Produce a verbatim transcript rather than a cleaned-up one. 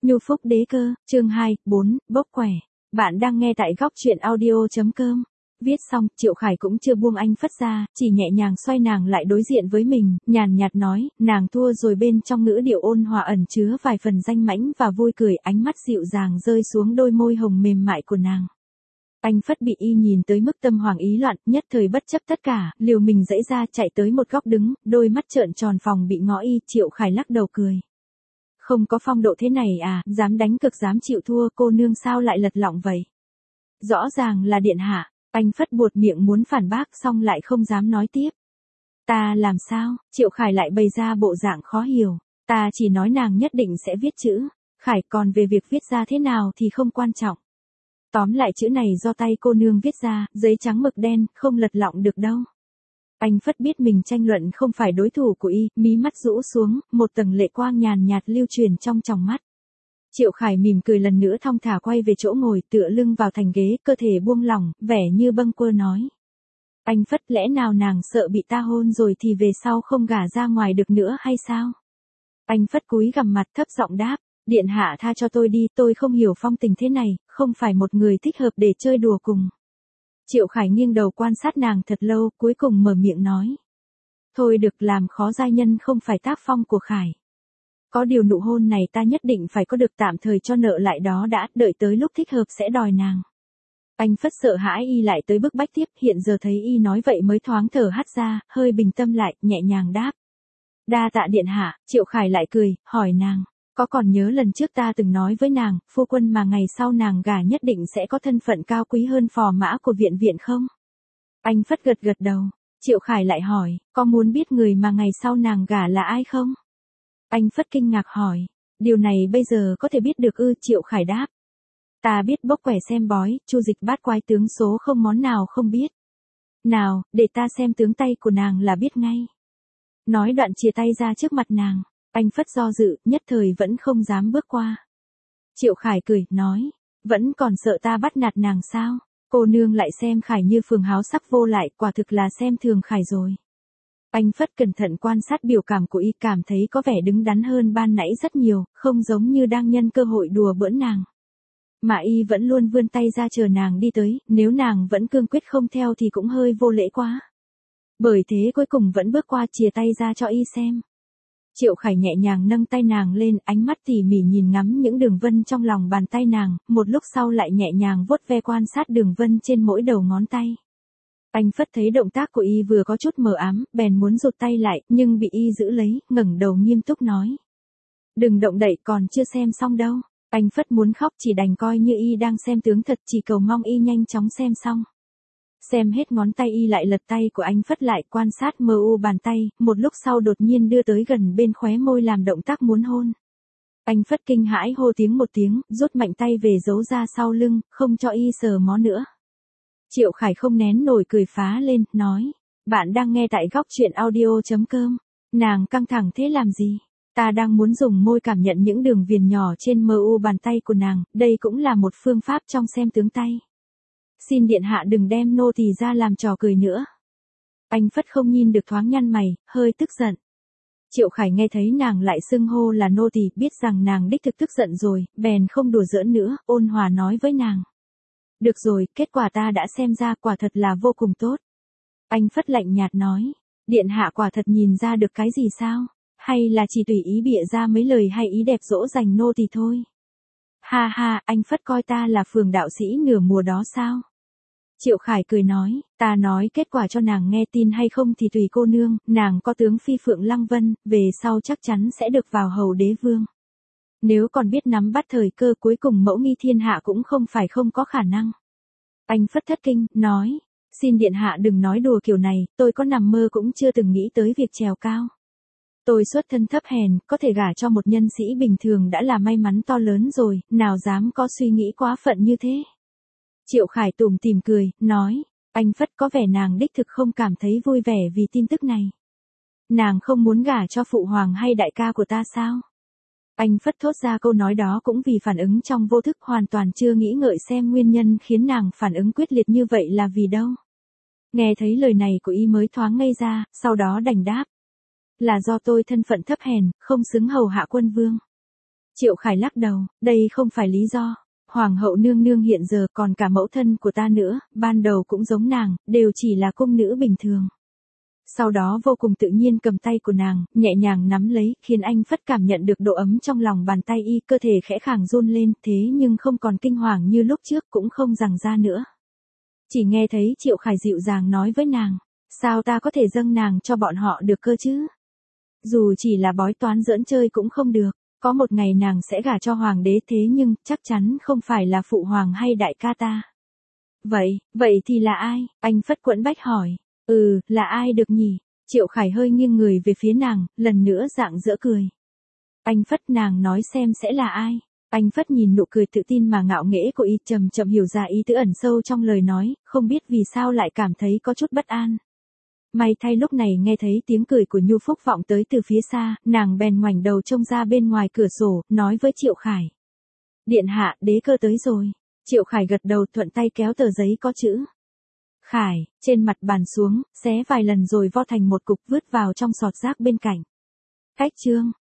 Nhu phúc đế cơ, chương hai, bốn, bốc quẻ. Bạn đang nghe tại góc truyện audio.com. Viết xong, Triệu Khải cũng chưa buông anh Phất ra, chỉ nhẹ nhàng xoay nàng lại đối diện với mình, nhàn nhạt nói, nàng thua rồi. Bên trong ngữ điệu ôn hòa ẩn chứa vài phần danh mãnh và vui cười, ánh mắt dịu dàng rơi xuống đôi môi hồng mềm mại của nàng. Anh Phất bị y nhìn tới mức tâm hoàng ý loạn, nhất thời bất chấp tất cả, liều mình dãy ra chạy tới một góc đứng, đôi mắt trợn tròn phòng bị ngó y. Triệu Khải lắc đầu cười. Không có phong độ thế này à, dám đánh cực dám chịu thua, cô nương sao lại lật lọng vậy? Rõ ràng là điện hạ. Anh Phất buột miệng muốn phản bác xong lại không dám nói tiếp. Ta làm sao? Triệu Khải lại bày ra bộ dạng khó hiểu. Ta chỉ nói nàng nhất định sẽ viết chữ. Khải, còn về việc viết ra thế nào thì không quan trọng. Tóm lại chữ này do tay cô nương viết ra, giấy trắng mực đen, không lật lọng được đâu. Anh Phất biết mình tranh luận không phải đối thủ của y, mí mắt rũ xuống, một tầng lệ quang nhàn nhạt lưu truyền trong tròng mắt. Triệu Khải mỉm cười lần nữa thong thả quay về chỗ ngồi, tựa lưng vào thành ghế, cơ thể buông lỏng, vẻ như bâng quơ nói. Anh Phất, lẽ nào nàng sợ bị ta hôn rồi thì về sau không gả ra ngoài được nữa hay sao? Anh Phất cúi gằm mặt thấp giọng đáp, điện hạ tha cho tôi đi, tôi không hiểu phong tình thế này, không phải một người thích hợp để chơi đùa cùng. Triệu Khải nghiêng đầu quan sát nàng thật lâu, cuối cùng mở miệng nói. Thôi được, làm khó giai nhân không phải tác phong của Khải. Có điều nụ hôn này ta nhất định phải có được, tạm thời cho nợ lại đó đã, đợi tới lúc thích hợp sẽ đòi nàng. Anh Phất sợ hãi y lại tới bức bách tiếp, hiện giờ thấy y nói vậy mới thoáng thở hắt ra, hơi bình tâm lại, nhẹ nhàng đáp. Đa tạ điện hạ. Triệu Khải lại cười, hỏi nàng. Có còn nhớ lần trước ta từng nói với nàng, phu quân mà ngày sau nàng gả nhất định sẽ có thân phận cao quý hơn phò mã của viện viện không? Anh Phất gật gật đầu. Triệu Khải lại hỏi, có muốn biết người mà ngày sau nàng gả là ai không? Anh Phất kinh ngạc hỏi, điều này bây giờ có thể biết được ư? Triệu Khải đáp. Ta biết bốc quẻ xem bói, chu dịch bát quái tướng số không món nào không biết. Nào, để ta xem tướng tay của nàng là biết ngay. Nói đoạn chia tay ra trước mặt nàng. Anh Phất do dự, nhất thời vẫn không dám bước qua. Triệu Khải cười, nói, vẫn còn sợ ta bắt nạt nàng sao? Cô nương lại xem Khải như phường háo sắc vô lại, quả thực là xem thường Khải rồi. Anh Phất cẩn thận quan sát biểu cảm của y, cảm thấy có vẻ đứng đắn hơn ban nãy rất nhiều, không giống như đang nhân cơ hội đùa bỡn nàng. Mà y vẫn luôn vươn tay ra chờ nàng đi tới, nếu nàng vẫn cương quyết không theo thì cũng hơi vô lễ quá. Bởi thế cuối cùng vẫn bước qua chìa tay ra cho y xem. Triệu Khải nhẹ nhàng nâng tay nàng lên, ánh mắt tỉ mỉ nhìn ngắm những đường vân trong lòng bàn tay nàng, một lúc sau lại nhẹ nhàng vuốt ve quan sát đường vân trên mỗi đầu ngón tay. Anh Phất thấy động tác của y vừa có chút mờ ám, bèn muốn rụt tay lại, nhưng bị y giữ lấy, ngẩng đầu nghiêm túc nói. Đừng động đậy, còn chưa xem xong đâu. Anh Phất muốn khóc, chỉ đành coi như y đang xem tướng thật, chỉ cầu mong y nhanh chóng xem xong. Xem hết ngón tay y lại lật tay của anh Phất lại, quan sát mờ u bàn tay, một lúc sau đột nhiên đưa tới gần bên khóe môi làm động tác muốn hôn. Anh Phất kinh hãi hô tiếng một tiếng, rút mạnh tay về giấu ra sau lưng, không cho y sờ mó nữa. Triệu Khải không nén nổi cười phá lên, nói, bạn đang nghe tại góc truyện audio.com. Nàng căng thẳng thế làm gì? Ta đang muốn dùng môi cảm nhận những đường viền nhỏ trên mờ u bàn tay của nàng, đây cũng là một phương pháp trong xem tướng tay. Xin điện hạ đừng đem nô tỳ ra làm trò cười nữa. Anh Phất không nhìn được thoáng nhăn mày, hơi tức giận. Triệu Khải nghe thấy nàng lại xưng hô là nô tỳ, biết rằng nàng đích thực tức giận rồi, bèn không đùa giỡn nữa, ôn hòa nói với nàng. Được rồi, kết quả ta đã xem ra, quả thật là vô cùng tốt. Anh Phất lạnh nhạt nói, điện hạ quả thật nhìn ra được cái gì sao? Hay là chỉ tùy ý bịa ra mấy lời hay ý đẹp dỗ dành nô tỳ thôi? Ha ha, anh Phất coi ta là phường đạo sĩ nửa mùa đó sao? Triệu Khải cười nói, ta nói kết quả cho nàng nghe, tin hay không thì tùy cô nương, nàng có tướng phi Phượng Lăng Vân, về sau chắc chắn sẽ được vào hầu đế vương. Nếu còn biết nắm bắt thời cơ, cuối cùng mẫu nghi thiên hạ cũng không phải không có khả năng. Anh Phất thất kinh, nói, xin điện hạ đừng nói đùa kiểu này, tôi có nằm mơ cũng chưa từng nghĩ tới việc trèo cao. Tôi xuất thân thấp hèn, có thể gả cho một nhân sĩ bình thường đã là may mắn to lớn rồi, nào dám có suy nghĩ quá phận như thế. Triệu Khải tủm tỉm cười, nói, anh Phất có vẻ nàng đích thực không cảm thấy vui vẻ vì tin tức này. Nàng không muốn gả cho phụ hoàng hay đại ca của ta sao? Anh Phất thốt ra câu nói đó cũng vì phản ứng trong vô thức, hoàn toàn chưa nghĩ ngợi xem nguyên nhân khiến nàng phản ứng quyết liệt như vậy là vì đâu. Nghe thấy lời này của y mới thoáng ngây ra, sau đó đành đáp. Là do tôi thân phận thấp hèn, không xứng hầu hạ quân vương. Triệu Khải lắc đầu, đây không phải lý do. Hoàng hậu nương nương hiện giờ còn cả mẫu thân của ta nữa, ban đầu cũng giống nàng, đều chỉ là cung nữ bình thường. Sau đó vô cùng tự nhiên cầm tay của nàng, nhẹ nhàng nắm lấy, khiến anh Phất cảm nhận được độ ấm trong lòng bàn tay y, cơ thể khẽ khàng run lên, thế nhưng không còn kinh hoàng như lúc trước, cũng không giằng ra nữa. Chỉ nghe thấy Triệu Khải dịu dàng nói với nàng, sao ta có thể dâng nàng cho bọn họ được cơ chứ? Dù chỉ là bói toán giỡn chơi cũng không được, có một ngày nàng sẽ gả cho hoàng đế, thế nhưng, chắc chắn không phải là phụ hoàng hay đại ca ta. Vậy, vậy thì là ai? Anh Phất quẫn bách hỏi. Ừ, là ai được nhỉ? Triệu Khải hơi nghiêng người về phía nàng, lần nữa rạng rỡ cười. Anh Phất, nàng nói xem sẽ là ai? Anh Phất nhìn nụ cười tự tin mà ngạo nghễ của y, chậm chậm hiểu ra ý tứ ẩn sâu trong lời nói, không biết vì sao lại cảm thấy có chút bất an. May thay lúc này nghe thấy tiếng cười của Nhu Phúc vọng tới từ phía xa, nàng bèn ngoảnh đầu trông ra bên ngoài cửa sổ, nói với Triệu Khải. Điện hạ, đế cơ tới rồi. Triệu Khải gật đầu, thuận tay kéo tờ giấy có chữ Khải, trên mặt bàn xuống, xé vài lần rồi vo thành một cục vứt vào trong sọt rác bên cạnh. Cách chương.